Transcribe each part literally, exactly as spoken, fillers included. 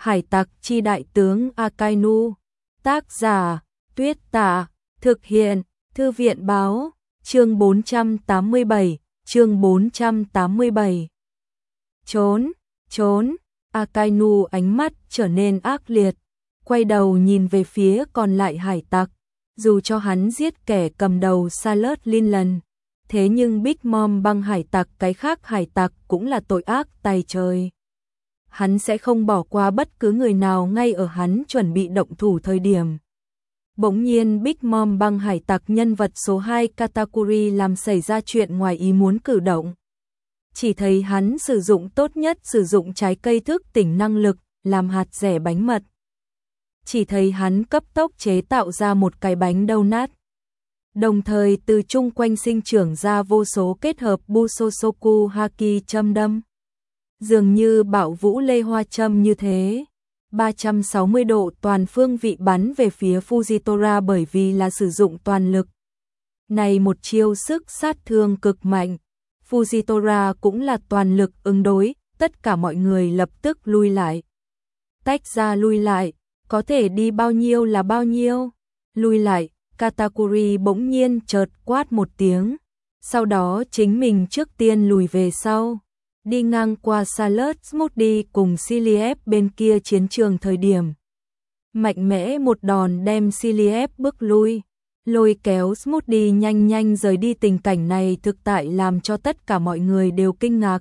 Hải tặc chi đại tướng Akainu. Tác giả Tuyết Tạ. Thực hiện Thư viện báo. Chương bốn trăm tám mươi bảy. Chương bốn trăm tám mươi bảy. Trốn, trốn. Akainu ánh mắt trở nên ác liệt, quay đầu nhìn về phía còn lại hải tặc. Dù cho hắn giết kẻ cầm đầu Sailor Linlan, thế nhưng Big Mom băng hải tặc cái khác hải tặc cũng là tội ác tày trời. Hắn sẽ không bỏ qua bất cứ người nào ngay ở hắn chuẩn bị động thủ thời điểm. Bỗng nhiên Big Mom băng hải tặc nhân vật số hai Katakuri làm xảy ra chuyện ngoài ý muốn cử động. Chỉ thấy hắn sử dụng tốt nhất sử dụng trái cây thức tỉnh năng lực làm hạt rẻ bánh mật. Chỉ thấy hắn cấp tốc chế tạo ra một cái bánh donut. Đồng thời từ chung quanh sinh trưởng ra vô số kết hợp Busosoku Haki châm đâm. Dường như bạo vũ lê hoa châm như thế. ba trăm sáu mươi độ toàn phương vị bắn về phía Fujitora bởi vì là sử dụng toàn lực. Này một chiêu sức sát thương cực mạnh. Fujitora cũng là toàn lực ứng đối, tất cả mọi người lập tức lui lại. Tách ra lui lại, có thể đi bao nhiêu là bao nhiêu. Lui lại, Katakuri bỗng nhiên chợt quát một tiếng. Sau đó chính mình trước tiên lùi về sau. Đi ngang qua Salad Smoothie cùng Ciliev bên kia chiến trường thời điểm. Mạnh mẽ một đòn đem Ciliev bước lui. Lôi kéo Smoothie nhanh nhanh rời đi. Tình cảnh này thực tại làm cho tất cả mọi người đều kinh ngạc.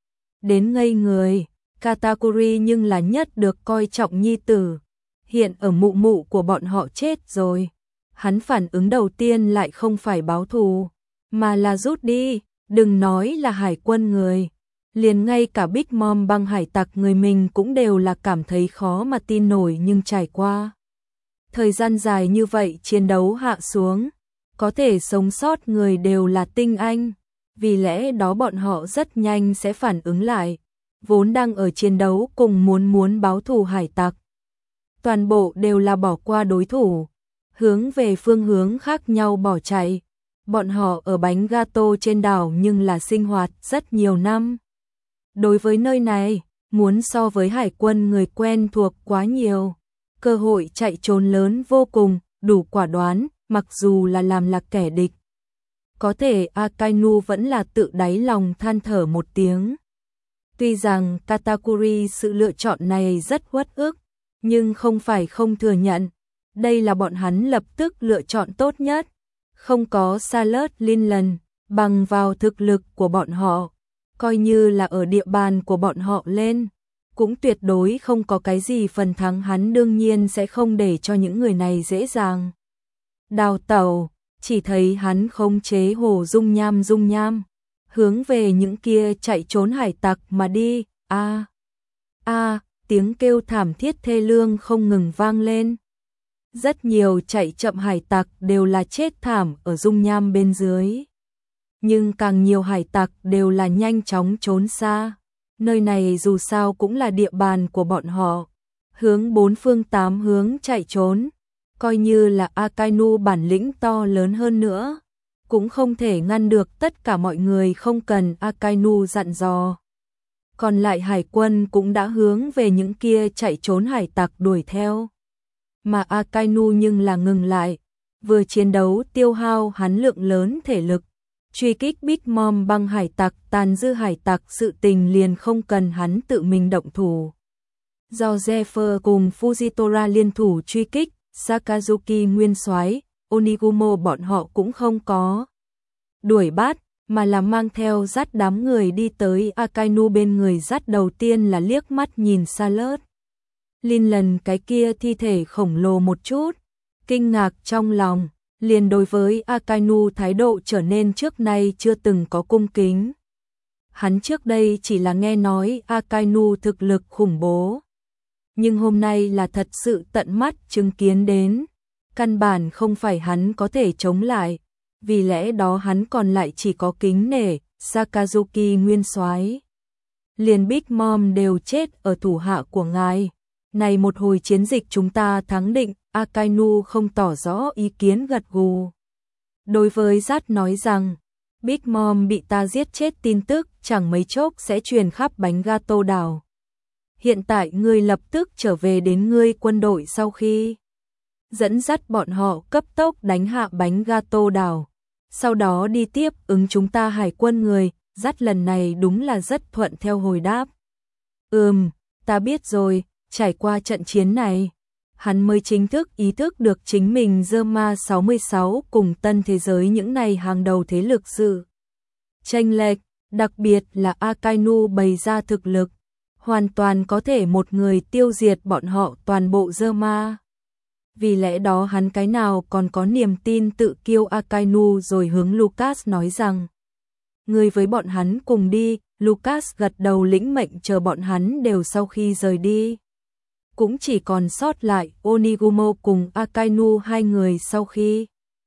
Đến ngây người, Katakuri nhưng là nhất được coi trọng nhi tử. Hiện ở mụ mụ của bọn họ chết rồi. Hắn phản ứng đầu tiên lại không phải báo thù, mà là rút đi, đừng nói là hải quân người. Liền ngay cả Big Mom băng hải tặc người mình cũng đều là cảm thấy khó mà tin nổi nhưng trải qua. Thời gian dài như vậy chiến đấu hạ xuống, có thể sống sót người đều là tinh anh, vì lẽ đó bọn họ rất nhanh sẽ phản ứng lại, vốn đang ở chiến đấu cùng muốn muốn báo thù hải tặc. Toàn bộ đều là bỏ qua đối thủ, hướng về phương hướng khác nhau bỏ chạy. Bọn họ ở bánh gato trên đảo nhưng là sinh hoạt rất nhiều năm. Đối với nơi này, muốn so với hải quân người quen thuộc quá nhiều. Cơ hội chạy trốn lớn vô cùng, đủ quả đoán, mặc dù là làm là kẻ địch. Có thể Akainu vẫn là tự đáy lòng than thở một tiếng. Tuy rằng Katakuri sự lựa chọn này rất uất ức, nhưng không phải không thừa nhận. Đây là bọn hắn lập tức lựa chọn tốt nhất. Không có Sailor Linlan, bằng vào thực lực của bọn họ, coi như là ở địa bàn của bọn họ lên, cũng tuyệt đối không có cái gì phần thắng. Hắn đương nhiên sẽ không để cho những người này dễ dàng đào tẩu. Chỉ thấy hắn khống chế hồ dung nham dung nham, hướng về những kia chạy trốn hải tặc mà đi. A a tiếng kêu thảm thiết thê lương không ngừng vang lên. Rất nhiều chạy chậm hải tặc đều là chết thảm ở dung nham bên dưới. Nhưng càng nhiều hải tặc đều là nhanh chóng trốn xa. Nơi này dù sao cũng là địa bàn của bọn họ. Hướng bốn phương tám hướng chạy trốn. Coi như là Akainu bản lĩnh to lớn hơn nữa, cũng không thể ngăn được tất cả mọi người, không cần Akainu dặn dò. Còn lại hải quân cũng đã hướng về những kia chạy trốn hải tặc đuổi theo. Mà Akainu nhưng là ngừng lại, vừa chiến đấu tiêu hao hắn lượng lớn thể lực. Truy kích Big Mom băng hải tặc, tàn dư hải tặc sự tình liền không cần hắn tự mình động thủ. Do Zephyr cùng Fujitora liên thủ truy kích, Sakazuki nguyên soái, Onigumo bọn họ cũng không có đuổi bắt, mà là mang theo dắt đám người đi tới Akainu bên người. Dắt đầu tiên là liếc mắt nhìn Sailor Linlan cái kia thi thể khổng lồ một chút, kinh ngạc trong lòng, liền đối với Akainu thái độ trở nên trước nay chưa từng có cung kính. Hắn trước đây chỉ là nghe nói Akainu thực lực khủng bố, nhưng hôm nay là thật sự tận mắt chứng kiến đến, căn bản không phải hắn có thể chống lại, vì lẽ đó hắn còn lại chỉ có kính nể. Sakazuki nguyên soái, liền Big Mom đều chết ở thủ hạ của ngài. Này một hồi chiến dịch chúng ta thắng định. Akainu không tỏ rõ ý kiến, gật gù. Đối với Dát nói rằng, Big Mom bị ta giết chết tin tức chẳng mấy chốc sẽ truyền khắp bánh gato đảo. hiện tại ngươi lập tức trở về đến ngươi quân đội sau khi dẫn dắt bọn họ cấp tốc đánh hạ bánh gato đảo. Sau đó đi tiếp ứng chúng ta hải quân người, dắt lần này đúng là rất thuận theo hồi đáp. Ừm, ta biết rồi, trải qua trận chiến này, hắn mới chính thức ý thức được chính mình Roma sáu mươi sáu cùng tân thế giới những này hàng đầu thế lực sự chênh lệch, đặc biệt là Akainu bày ra thực lực, hoàn toàn có thể một người tiêu diệt bọn họ toàn bộ Roma. Vì lẽ đó hắn cái nào còn có niềm tin tự kiêu Akainu rồi hướng Lucas nói rằng người với bọn hắn cùng đi. Lucas gật đầu lĩnh mệnh chờ bọn hắn đều sau khi rời đi. Cũng chỉ còn sót lại Onigumo cùng Akainu hai người sau khi.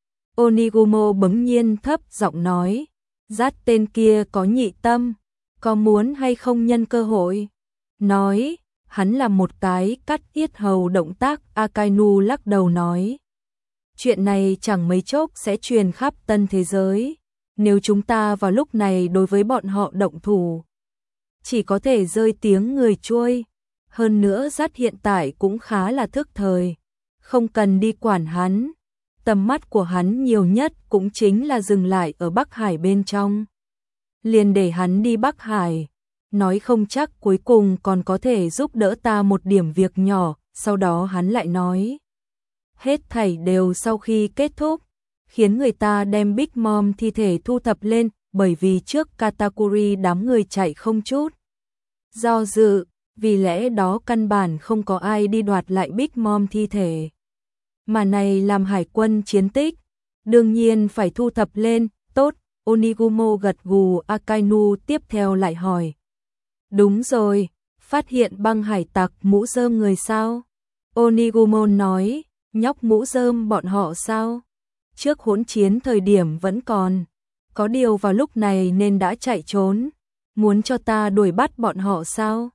Onigumo bỗng nhiên thấp giọng nói, dắt tên kia có nhị tâm, có muốn hay không nhân cơ hội. Nói, hắn là một cái cắt yết hầu động tác. Akainu lắc đầu nói, chuyện này chẳng mấy chốc sẽ truyền khắp tân thế giới. Nếu chúng ta vào lúc này đối với bọn họ động thủ, chỉ có thể rơi tiếng người trôi. Hơn nữa dắt hiện tại cũng khá là thức thời, không cần đi quản hắn. Tầm mắt của hắn nhiều nhất cũng chính là dừng lại ở Bắc Hải bên trong. Liền để hắn đi Bắc Hải, nói không chắc cuối cùng còn có thể giúp đỡ ta một điểm việc nhỏ. Sau đó hắn lại nói, hết thảy đều sau khi kết thúc, khiến người ta đem Big Mom thi thể thu thập lên, bởi vì trước Katakuri đám người chạy không chút do dự, vì lẽ đó căn bản không có ai đi đoạt lại Big Mom thi thể. Mà này làm hải quân chiến tích, đương nhiên phải thu thập lên. Tốt, Onigumo gật gù. Akainu tiếp theo lại hỏi, đúng rồi, phát hiện băng hải tặc mũ rơm người sao? Onigumo nói, nhóc mũ rơm bọn họ sao? Trước hỗn chiến thời điểm vẫn còn, có điều vào lúc này nên đã chạy trốn. Muốn cho ta đuổi bắt bọn họ sao?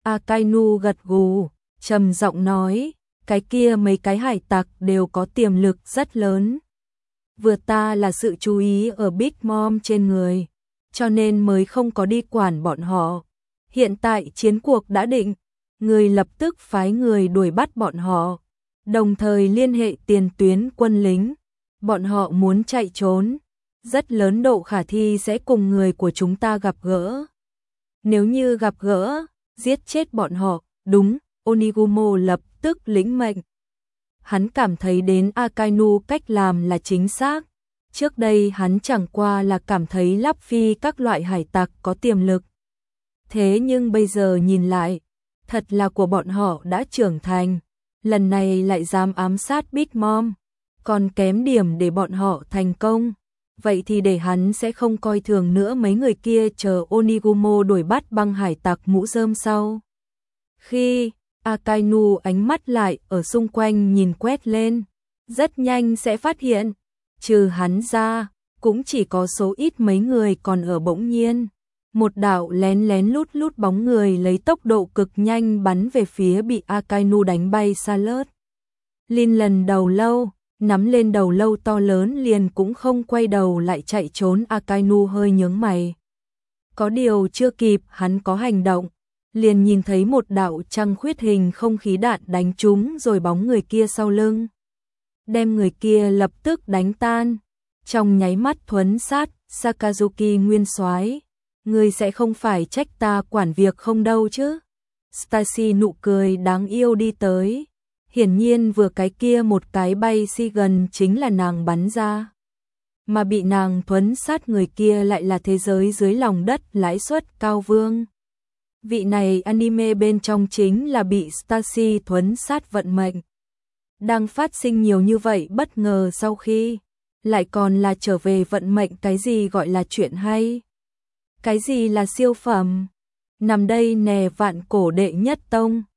Akainu gật gù, trầm giọng nói, cái kia mấy cái hải tặc đều có tiềm lực rất lớn. Vừa ta là sự chú ý ở Big Mom trên người, cho nên mới không có đi quản bọn họ. Hiện tại chiến cuộc đã định, người lập tức phái người đuổi bắt bọn họ, đồng thời liên hệ tiền tuyến quân lính. Bọn họ muốn chạy trốn, rất lớn độ khả thi sẽ cùng người của chúng ta gặp gỡ. Nếu như gặp gỡ, giết chết bọn họ. Đúng, Onigumo lập tức lĩnh mệnh. Hắn cảm thấy đến Akainu cách làm là chính xác. Trước đây hắn chẳng qua là cảm thấy Lắp Phi các loại hải tặc có tiềm lực. Thế nhưng bây giờ nhìn lại, thật là của bọn họ đã trưởng thành. Lần này lại dám ám sát Big Mom, còn kém điểm để bọn họ thành công. Vậy thì để hắn sẽ không coi thường nữa mấy người kia chờ Onigumo đuổi bắt băng hải tặc mũ rơm sau. Khi Akainu ánh mắt lại ở xung quanh nhìn quét lên, rất nhanh sẽ phát hiện, trừ hắn ra, cũng chỉ có số ít mấy người còn ở. Bỗng nhiên, một đạo lén lén lút lút bóng người lấy tốc độ cực nhanh bắn về phía bị Akainu đánh bay xa lớt. Lin lần đầu lâu, nắm lên đầu lâu to lớn liền cũng không quay đầu lại chạy trốn. Akainu hơi nhướng mày. Có điều chưa kịp hắn có hành động, liền nhìn thấy một đạo trăng khuyết hình không khí đạn đánh trúng rồi bóng người kia sau lưng, đem người kia lập tức đánh tan. Trong nháy mắt thuấn sát, Sakazuki nguyên soái, ngươi sẽ không phải trách ta quản việc không đâu chứ? Stacy nụ cười đáng yêu đi tới. Hiển nhiên vừa cái kia một cái bay si gần chính là nàng bắn ra. Mà bị nàng thuấn sát người kia lại là thế giới dưới lòng đất lãi suất cao vương. Vị này anime bên trong chính là bị Stacy thuấn sát vận mệnh. Đang phát sinh nhiều như vậy bất ngờ sau khi, lại còn là trở về vận mệnh. Cái gì gọi là chuyện hay? Cái gì là siêu phẩm? Nằm đây nè vạn cổ đệ nhất tông.